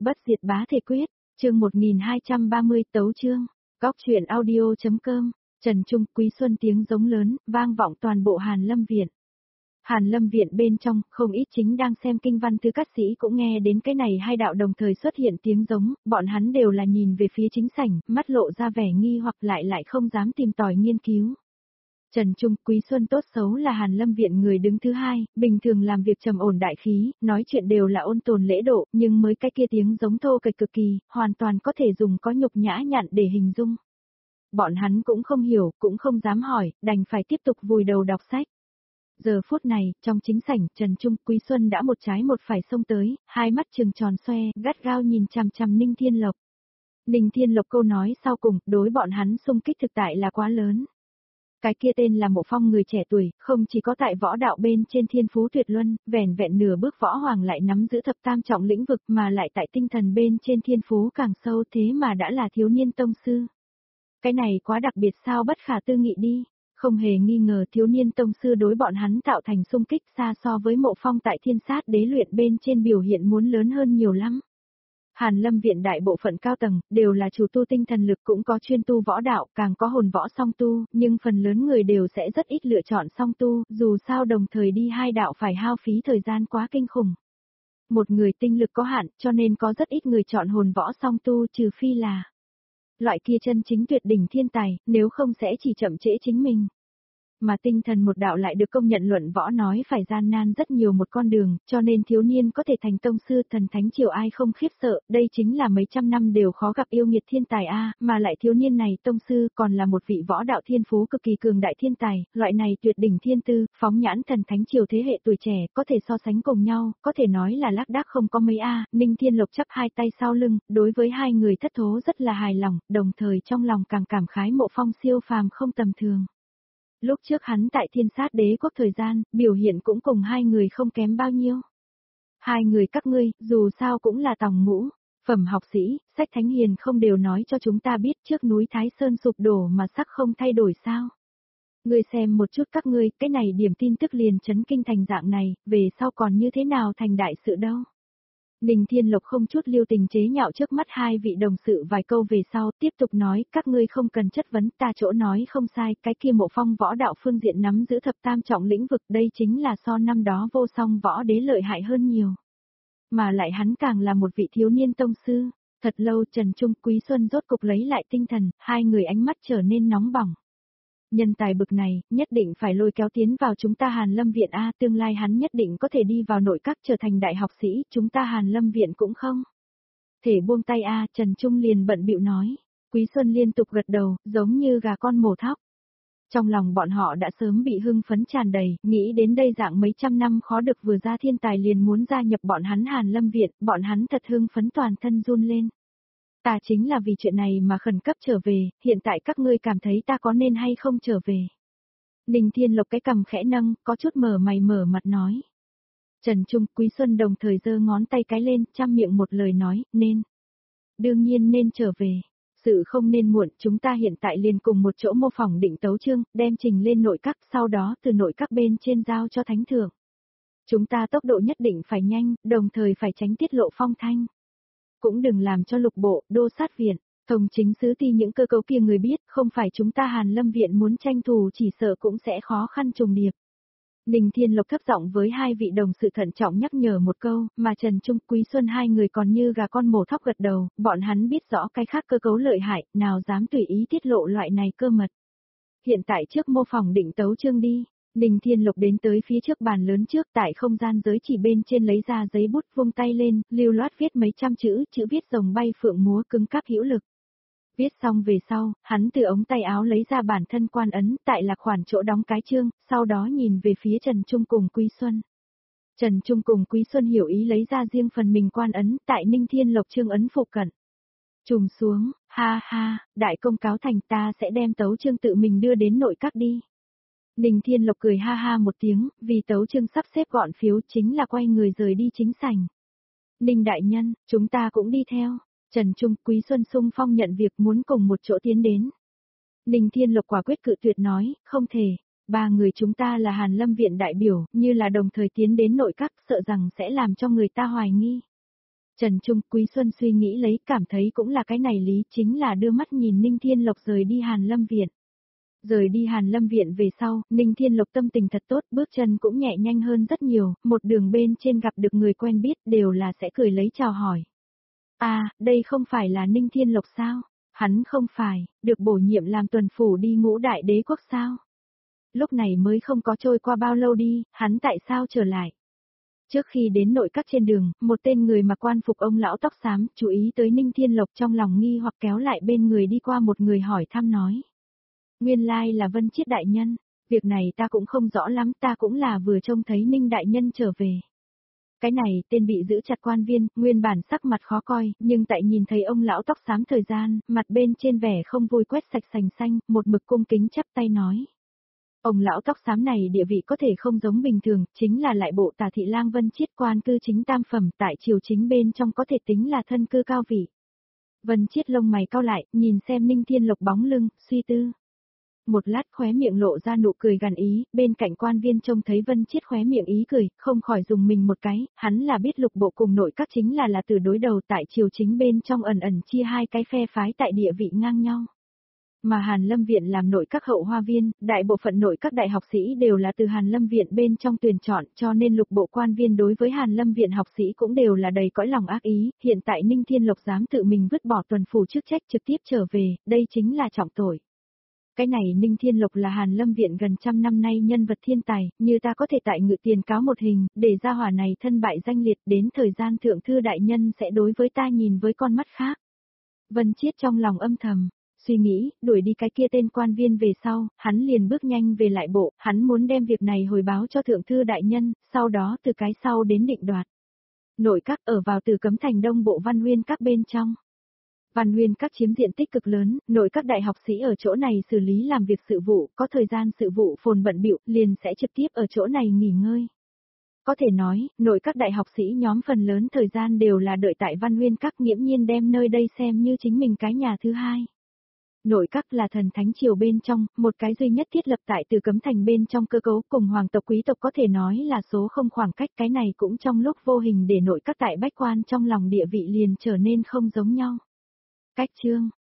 Bất diệt bá thể quyết, chương 1230 tấu chương, góc truyện audio.com, Trần Trung Quý Xuân tiếng giống lớn, vang vọng toàn bộ Hàn Lâm Viện. Hàn Lâm Viện bên trong, không ít chính đang xem kinh văn thư các sĩ cũng nghe đến cái này hai đạo đồng thời xuất hiện tiếng giống, bọn hắn đều là nhìn về phía chính sảnh, mắt lộ ra vẻ nghi hoặc lại không dám tìm tòi nghiên cứu. Trần Trung Quý Xuân tốt xấu là Hàn Lâm Viện người đứng thứ hai, bình thường làm việc trầm ổn đại khí, nói chuyện đều là ôn tồn lễ độ, nhưng mới cái kia tiếng giống thô kệch cực kỳ, hoàn toàn có thể dùng có nhục nhã nhặn để hình dung. Bọn hắn cũng không hiểu, cũng không dám hỏi, đành phải tiếp tục vùi đầu đọc sách. Giờ phút này, trong chính sảnh, Trần Trung Quý Xuân đã một trái một phải xông tới, hai mắt trừng tròn xoe, gắt gao nhìn chằm chằm Ninh Thiên Lộc. Ninh Thiên Lộc câu nói sau cùng, đối bọn hắn xung kích thực tại là quá lớn. Cái kia tên là Mộ Phong người trẻ tuổi, không chỉ có tại võ đạo bên trên thiên phú tuyệt luân, vẻn vẹn nửa bước võ hoàng lại nắm giữ thập tam trọng lĩnh vực mà lại tại tinh thần bên trên thiên phú càng sâu thế mà đã là thiếu niên tông sư. Cái này quá đặc biệt sao bất khả tư nghị đi, không hề nghi ngờ thiếu niên tông sư đối bọn hắn tạo thành xung kích xa so với Mộ Phong tại thiên sát đế luyện bên trên biểu hiện muốn lớn hơn nhiều lắm. Hàn Lâm Viện đại bộ phận cao tầng, đều là chủ tu tinh thần lực cũng có chuyên tu võ đạo, càng có hồn võ song tu, nhưng phần lớn người đều sẽ rất ít lựa chọn song tu, dù sao đồng thời đi hai đạo phải hao phí thời gian quá kinh khủng. Một người tinh lực có hạn, cho nên có rất ít người chọn hồn võ song tu trừ phi là loại kia chân chính tuyệt đỉnh thiên tài, nếu không sẽ chỉ chậm trễ chính mình. Mà tinh thần một đạo lại được công nhận luận võ nói phải gian nan rất nhiều một con đường, cho nên thiếu niên có thể thành tông sư thần thánh triều ai không khiếp sợ, đây chính là mấy trăm năm đều khó gặp yêu nghiệt thiên tài a, mà lại thiếu niên này tông sư còn là một vị võ đạo thiên phú cực kỳ cường đại thiên tài, loại này tuyệt đỉnh thiên tư, phóng nhãn thần thánh triều thế hệ tuổi trẻ, có thể so sánh cùng nhau, có thể nói là lác đác không có mấy a. Ninh Thiên Lộc chắp hai tay sau lưng, đối với hai người thất thố rất là hài lòng, đồng thời trong lòng càng cảm khái Mộ Phong siêu phàm không tầm thường. Lúc trước hắn tại thiên sát đế quốc thời gian, biểu hiện cũng cùng hai người không kém bao nhiêu. Hai người các ngươi, dù sao cũng là tòng ngũ, phẩm học sĩ, sách thánh hiền không đều nói cho chúng ta biết trước núi Thái Sơn sụp đổ mà sắc không thay đổi sao. Ngươi xem một chút các ngươi, cái này điểm tin tức liền chấn kinh thành dạng này, về sau còn như thế nào thành đại sự đâu. Ninh Thiên Lộc không chút lưu tình chế nhạo trước mắt hai vị đồng sự vài câu về sau, tiếp tục nói, các ngươi không cần chất vấn, ta chỗ nói không sai, cái kia Mộ Phong võ đạo phương diện nắm giữ thập tam trọng lĩnh vực, đây chính là so năm đó vô song võ đế lợi hại hơn nhiều. Mà lại hắn càng là một vị thiếu niên tông sư, thật lâu Trần Trung Quý Xuân rốt cục lấy lại tinh thần, hai người ánh mắt trở nên nóng bỏng. Nhân tài bực này, nhất định phải lôi kéo tiến vào chúng ta Hàn Lâm Viện A, tương lai hắn nhất định có thể đi vào nội các trở thành đại học sĩ, chúng ta Hàn Lâm Viện cũng không thể buông tay A, Trần Trung liền bận bịu nói. Quý Xuân liên tục gật đầu, giống như gà con mổ thóc. Trong lòng bọn họ đã sớm bị hưng phấn tràn đầy, nghĩ đến đây dạng mấy trăm năm khó được vừa ra thiên tài liền muốn gia nhập bọn hắn Hàn Lâm Viện, bọn hắn thật hưng phấn toàn thân run lên. Ta chính là vì chuyện này mà khẩn cấp trở về, hiện tại các ngươi cảm thấy ta có nên hay không trở về. Ninh Thiên Lộc cái cằm khẽ nâng, có chút mở mày mở mặt nói. Trần Trung Quý Xuân đồng thời giơ ngón tay cái lên, trăm miệng một lời nói, nên. Đương nhiên nên trở về. Sự không nên muộn, chúng ta hiện tại liền cùng một chỗ mô phỏng định tấu chương, đem trình lên nội các, sau đó từ nội các bên trên giao cho thánh thượng. Chúng ta tốc độ nhất định phải nhanh, đồng thời phải tránh tiết lộ phong thanh. Cũng đừng làm cho lục bộ, đô sát viện, thông chính sứ ti những cơ cấu kia người biết, không phải chúng ta Hàn Lâm Viện muốn tranh thủ chỉ sợ cũng sẽ khó khăn trùng điệp. Ninh Thiên Lộc thấp giọng với hai vị đồng sự thận trọng nhắc nhở một câu, mà Trần Trung Quý Xuân hai người còn như gà con mổ thóc gật đầu, bọn hắn biết rõ cái khác cơ cấu lợi hại, nào dám tùy ý tiết lộ loại này cơ mật. Hiện tại trước mô phỏng định tấu chương đi. Ninh Thiên Lộc đến tới phía trước bàn lớn trước tại không gian giới chỉ bên trên lấy ra giấy bút vung tay lên, lưu loát viết mấy trăm chữ, chữ viết rồng bay phượng múa cứng cáp hữu lực. Viết xong về sau, hắn từ ống tay áo lấy ra bản thân quan ấn, tại là khoản chỗ đóng cái chương, sau đó nhìn về phía Trần Trung cùng Quý Xuân. Trần Trung cùng Quý Xuân hiểu ý lấy ra riêng phần mình quan ấn, tại Ninh Thiên Lộc chương ấn phụ cận. Trùm xuống, ha ha, đại công cáo thành ta sẽ đem tấu chương tự mình đưa đến nội các đi. Ninh Thiên Lộc cười ha ha một tiếng, vì tấu chương sắp xếp gọn phiếu chính là quay người rời đi chính sảnh. Ninh đại nhân, chúng ta cũng đi theo. Trần Trung Quý Xuân xung phong nhận việc muốn cùng một chỗ tiến đến. Ninh Thiên Lộc quả quyết cự tuyệt nói, không thể, ba người chúng ta là Hàn Lâm Viện đại biểu, như là đồng thời tiến đến nội các sợ rằng sẽ làm cho người ta hoài nghi. Trần Trung, Quý Xuân suy nghĩ lấy, cảm thấy cũng là cái này lý, chính là đưa mắt nhìn Ninh Thiên Lộc rời đi Hàn Lâm Viện. Rời đi Hàn Lâm Viện về sau, Ninh Thiên Lộc tâm tình thật tốt, bước chân cũng nhẹ nhanh hơn rất nhiều, một đường bên trên gặp được người quen biết đều là sẽ cười lấy chào hỏi. À, đây không phải là Ninh Thiên Lộc sao? Hắn không phải, được bổ nhiệm làm tuần phủ đi Ngũ Đại Đế Quốc sao? Lúc này mới không có trôi qua bao lâu đi, hắn tại sao trở lại? Trước khi đến nội các trên đường, một tên người mặc quan phục ông lão tóc xám, chú ý tới Ninh Thiên Lộc trong lòng nghi hoặc kéo lại bên người đi qua một người hỏi thăm nói. Nguyên lai là Vân Chiết đại nhân, việc này ta cũng không rõ lắm, ta cũng là vừa trông thấy Ninh đại nhân trở về. Cái này, tên bị giữ chặt quan viên, nguyên bản sắc mặt khó coi, nhưng tại nhìn thấy ông lão tóc xám thời gian, mặt bên trên vẻ không vui quét sạch sành xanh, một mực cung kính chắp tay nói. Ông lão tóc xám này địa vị có thể không giống bình thường, chính là lại bộ Tả thị lang Vân Chiết quan cư chính tam phẩm, tại triều chính bên trong có thể tính là thân cư cao vị. Vân Chiết lông mày cau lại, nhìn xem Ninh Thiên Lộc bóng lưng, suy tư. Một lát khóe miệng lộ ra nụ cười gằn ý, bên cạnh quan viên trông thấy Vân Chiết khóe miệng ý cười, không khỏi dùng mình một cái, hắn là biết lục bộ cùng nội các chính là từ đối đầu tại triều chính bên trong ẩn ẩn chia hai cái phe phái tại địa vị ngang nhau. Mà Hàn Lâm Viện làm nội các hậu hoa viên, đại bộ phận nội các đại học sĩ đều là từ Hàn Lâm Viện bên trong tuyển chọn, cho nên lục bộ quan viên đối với Hàn Lâm Viện học sĩ cũng đều là đầy cõi lòng ác ý, hiện tại Ninh Thiên Lộc dám tự mình vứt bỏ tuần phủ chức trách trực tiếp trở về, đây chính là trọng tội. Cái này Ninh Thiên Lộc là Hàn Lâm Viện gần trăm năm nay nhân vật thiên tài, như ta có thể tại Ngự Tiền cáo một hình, để ra hỏa này thân bại danh liệt, đến thời gian thượng thư đại nhân sẽ đối với ta nhìn với con mắt khác. Vân Chiết trong lòng âm thầm, suy nghĩ, đuổi đi cái kia tên quan viên về sau, hắn liền bước nhanh về lại bộ, hắn muốn đem việc này hồi báo cho thượng thư đại nhân, sau đó từ cái sau đến định đoạt. Nội các ở vào Từ Cấm Thành Đông bộ Văn Nguyên các bên trong. Văn Nguyên các chiếm diện tích cực lớn, nội các đại học sĩ ở chỗ này xử lý làm việc sự vụ, có thời gian sự vụ phồn bận bịu, liền sẽ trực tiếp ở chỗ này nghỉ ngơi. Có thể nói, nội các đại học sĩ nhóm phần lớn thời gian đều là đợi tại Văn Nguyên các, nghiễm nhiên đem nơi đây xem như chính mình cái nhà thứ hai. Nội các là thần thánh triều bên trong, một cái duy nhất thiết lập tại Từ Cấm Thành bên trong cơ cấu, cùng hoàng tộc quý tộc có thể nói là số không khoảng cách, cái này cũng trong lúc vô hình để nội các tại bách quan trong lòng địa vị liền trở nên không giống nhau. Cách chương